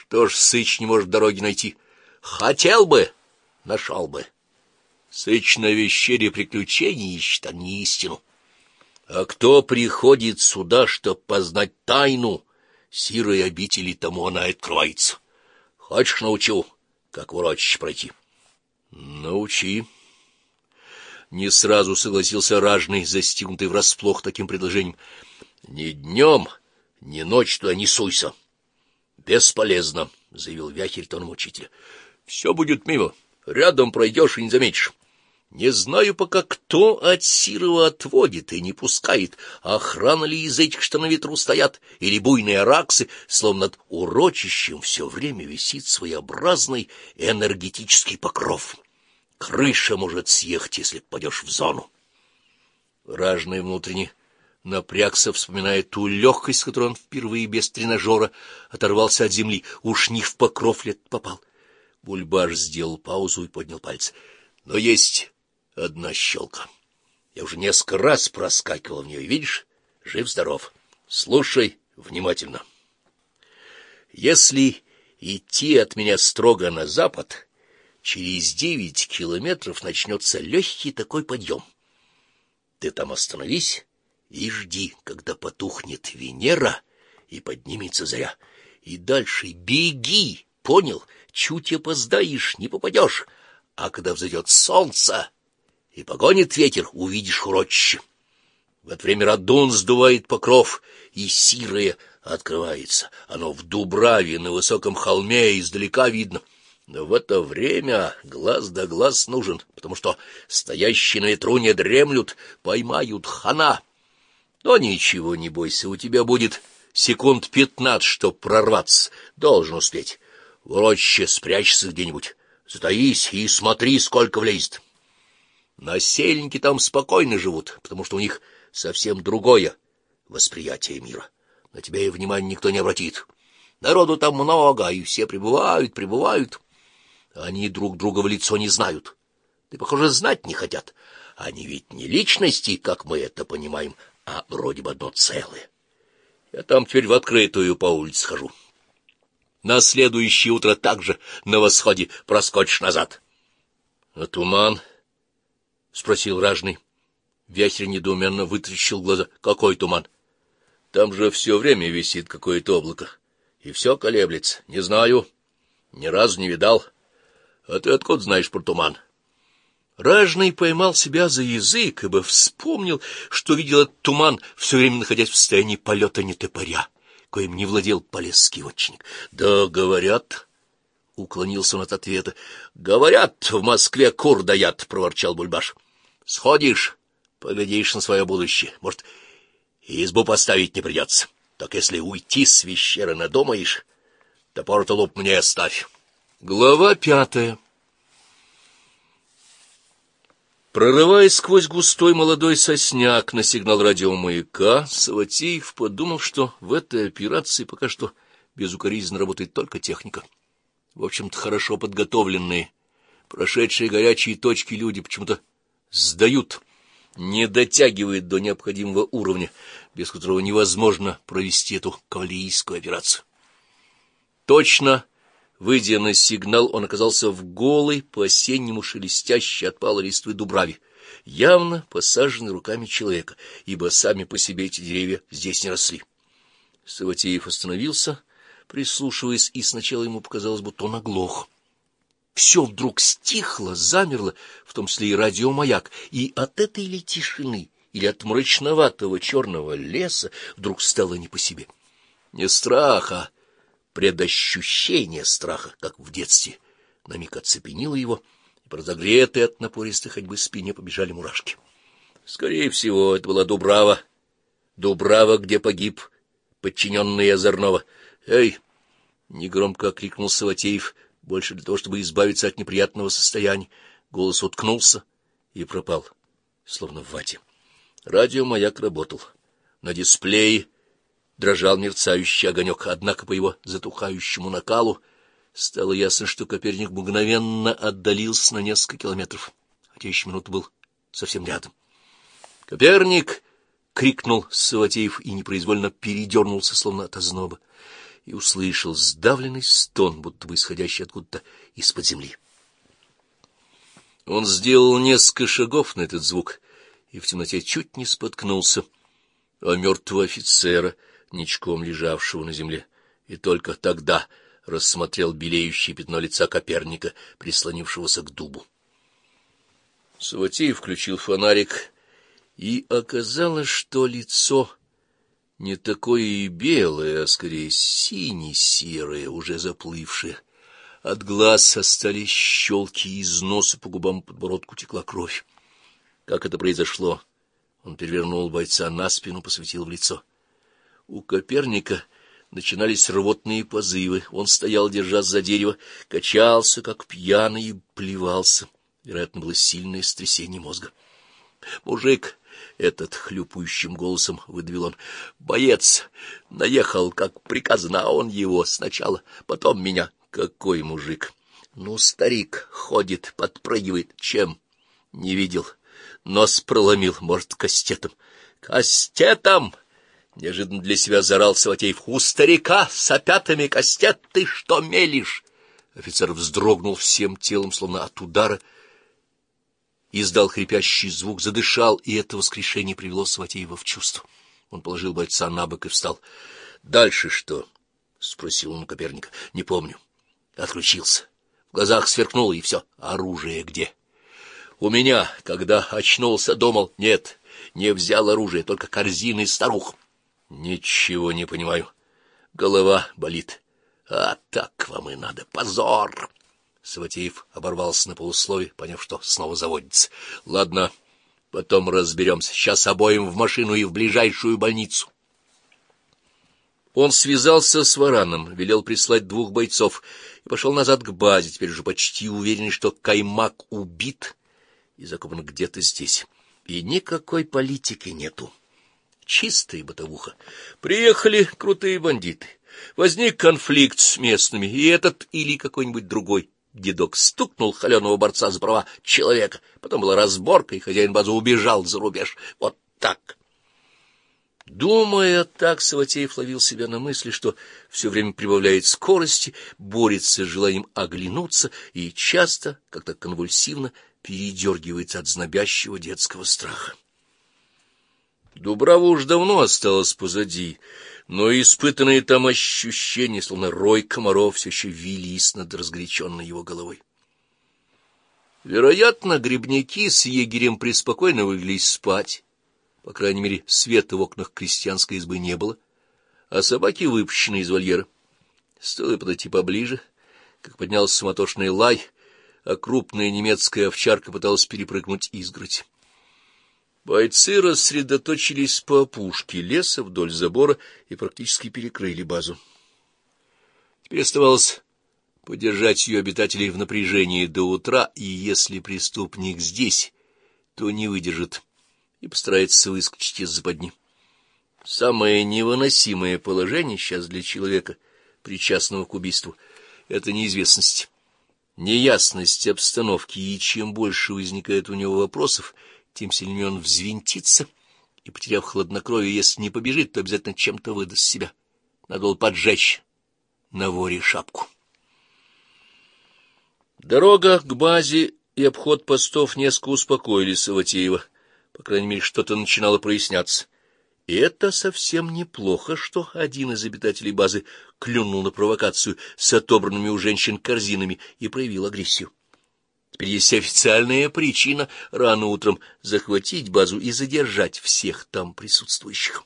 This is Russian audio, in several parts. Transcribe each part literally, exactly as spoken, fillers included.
Что ж, Сыч не может дороги найти? Хотел бы, нашел бы. Сыч на Вещере приключений ищет, а не истину. А кто приходит сюда, чтоб познать тайну сирой обители, тому она открывается. Хочешь, научу, как в урочище пройти? Научи. Не сразу согласился ражный, застигнутый врасплох таким предложением. Ни днем, ни ночью туда не суйся. Бесполезно, заявил Вяхерь тоном учителя. Все будет мимо, рядом пройдешь и не заметишь. Не знаю пока, кто от Сирова отводит и не пускает, охрана ли из этих, что на ветру стоят, или буйные араксы, словно над урочищем все время висит своеобразный энергетический покров. Крыша может съехать, если попадешь в зону. Ражный внутренне напрягся, вспоминая ту легкость, с которой он впервые без тренажера оторвался от земли. Уж не в покров ли попал. Бульбаш сделал паузу и поднял пальцы. Но есть одна щелка. Я уже несколько раз проскакивал в нее, видишь? Жив-здоров. Слушай внимательно. Если идти от меня строго на запад, через девять километров начнется легкий такой подъем. Ты там остановись и жди, когда потухнет Венера и поднимется заря. И дальше беги, понял? Чуть опоздаешь, не попадешь. А когда взойдет солнце и погонит ветер, увидишь урочище. В это время радун сдувает покров, и сирое открывается. Оно в дубраве на высоком холме издалека видно. Но в это время глаз да глаз нужен, потому что стоящие на ветру не дремлют, поймают хана. Но ничего не бойся, у тебя будет секунд пятнадцать, чтоб прорваться. Должен успеть. В урочище спрячься где-нибудь. Затаись и смотри, сколько влезет. Насельники там спокойно живут, потому что у них совсем другое восприятие мира. На тебя и внимания никто не обратит. Народу там много, и все прибывают, прибывают. Они друг друга в лицо не знают. Ты, похоже, знать не хотят. Они ведь не личности, как мы это понимаем, а вроде бы одно целое. Я там теперь в открытую по улице хожу. На следующее утро также на восходе проскочишь назад. — А туман? — спросил ражный. Вяхерь недоуменно вытрящил глаза. — Какой туман? — Там же все время висит какое-то облако. И все колеблется. Не знаю. Ни разу не видал. А ты откуда знаешь про туман? Ражный поймал себя за язык, ибо вспомнил, что видел этот туман, все время находясь в состоянии полета нетопыря, коим не владел полесский отчинник. — Да, говорят... — уклонился он от ответа. — Говорят, в Москве кур даят, — проворчал Бульбаш. — Сходишь, поглядишь на свое будущее. Может, и избу поставить не придется. Так если уйти с Вещеры надумаешь, топор-то луп мне оставь. Глава пятая. Прорываясь сквозь густой молодой сосняк на сигнал радиомаяка, Саватеев подумал, что в этой операции пока что безукоризненно работает только техника. В общем-то, хорошо подготовленные, прошедшие горячие точки люди почему-то сдают, не дотягивают до необходимого уровня, без которого невозможно провести эту кавалерийскую операцию. Точно выйдя на сигнал, он оказался в голой, по-осеннему шелестящей от пала листвы дубраве, явно посаженной руками человека, ибо сами по себе эти деревья здесь не росли. Саватеев остановился, прислушиваясь, и сначала ему показалось, будто он оглох. Все вдруг стихло, замерло, в том числе и радиомаяк, и от этой ли тишины или от мрачноватого черного леса вдруг стало не по себе. Не страх, а предощущение страха, как в детстве, на миг оцепенило его, и по разогретой от напористой ходьбы спине побежали мурашки. Скорее всего, это была Дубрава, Дубрава, где погиб подчиненный Озорного. «Эй!» — негромко окликнул Саватеев, больше для того, чтобы избавиться от неприятного состояния. Голос уткнулся и пропал, словно в вате. Радиомаяк работал. На дисплее дрожал мерцающий огонек, однако по его затухающему накалу стало ясно, что Коперник мгновенно отдалился на несколько километров, хотя еще минуту был совсем рядом. «Коперник!» — крикнул Саватеев и непроизвольно передернулся, словно от озноба. и услышал сдавленный стон, будто бы исходящий откуда-то из-под земли. Он сделал несколько шагов на этот звук и в темноте чуть не споткнулся о мертвого офицера, ничком лежавшего на земле, и только тогда рассмотрел белеющее пятно лица Коперника, прислонившегося к дубу. Саватеев включил фонарик, и оказалось, что лицо не такое и белое, а скорее сине-серое, уже заплывшее. От глаз остались щелки, из носа по губам и подбородку текла кровь. Как это произошло? Он перевернул бойца на спину, посветил в лицо. У Коперника начинались рвотные позывы. Он стоял, держась за дерево, качался, как пьяный, и плевался. Вероятно, было сильное сотрясение мозга. Мужик этот хлюпающим голосом выдавил он: боец наехал, как приказано, а он его сначала, потом меня. Какой мужик? Ну, старик ходит, подпрыгивает. Чем? Не видел. Нос проломил, может, кастетом. Кастетом! Неожиданно для себя заорал Саватеев. У старика с опятами кастет, ты что мелешь? Офицер вздрогнул всем телом, словно от удара, издал хрипящий звук, задышал, и это воскрешение привело Саватеева в чувство. Он положил бойца на бок и встал. — Дальше что? — спросил он у Коперника. — Не помню. Отключился. В глазах сверкнуло, и все. Оружие где? У меня, когда очнулся, думал, нет, не взял оружие, только корзины старух. Ничего не понимаю. Голова болит. А так вам и надо. Позор! Саватеев оборвался на полуслове, поняв, что снова заводится. Ладно, потом разберемся. Сейчас обоим в машину и в ближайшую больницу. Он связался с Вараном, велел прислать двух бойцов и пошел назад к базе, теперь уже почти уверенный, что Каймак убит и закопан где-то здесь. И никакой политики нету. Чистая бытовуха. Приехали крутые бандиты. Возник конфликт с местными, и этот или какой-нибудь другой дедок стукнул холеного борца за права человека. Потом была разборка, и хозяин базы убежал за рубеж. Вот так. Думая так, Саватеев ловил себя на мысли, что все время прибавляет скорости, борется с желанием оглянуться и часто, как-то конвульсивно, передергивается от знобящего детского страха. Дубрава уж давно осталась позади, но испытанные там ощущения, словно рой комаров, все еще вились над разгоряченной его головой. Вероятно, грибники с егерем преспокойно вылились спать. По крайней мере, света в окнах крестьянской избы не было, а собаки выпущены из вольера. Стоило подойти поближе, как поднялся суматошный лай, а крупная немецкая овчарка пыталась перепрыгнуть изгородь. Бойцы рассредоточились по опушке леса вдоль забора и практически перекрыли базу. Теперь оставалось подержать ее обитателей в напряжении до утра, и если преступник здесь, то не выдержит и постарается выскочить из западни. Самое невыносимое положение сейчас для человека, причастного к убийству, — это неизвестность, неясность обстановки, и чем больше возникает у него вопросов, тем сильнее он взвинтится, и, потеряв хладнокровие, если не побежит, то обязательно чем-то выдаст себя. Надо было поджечь на воре шапку. Дорога к базе и обход постов несколько успокоили Саватеева. По крайней мере, что-то начинало проясняться. И это совсем неплохо, что один из обитателей базы клюнул на провокацию с отобранными у женщин корзинами и проявил агрессию. Теперь есть официальная причина рано утром захватить базу и задержать всех там присутствующих.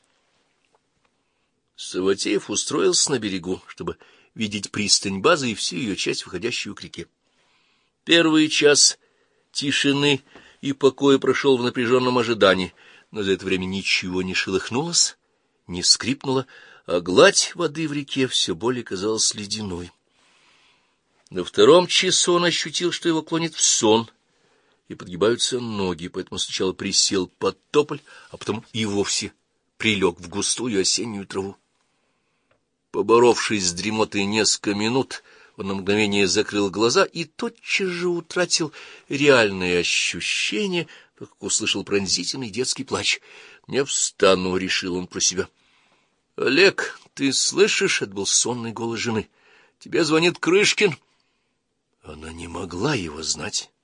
Саватеев устроился на берегу, чтобы видеть пристань базы и всю ее часть, выходящую к реке. Первый час тишины и покоя прошел в напряженном ожидании, но за это время ничего не шелохнулось, не скрипнуло, а гладь воды в реке все более казалась ледяной. На втором часу он ощутил, что его клонит в сон, и подгибаются ноги, поэтому сначала присел под тополь, а потом и вовсе прилег в густую осеннюю траву. Поборовшись с дремотой несколько минут, он на мгновение закрыл глаза и тотчас же утратил реальные ощущения, так как услышал пронзительный детский плач. «Не встану», — решил он про себя. Олег, ты слышишь? — это был сонный голос жены. — Тебе звонит Крышкин. Она не могла его знать.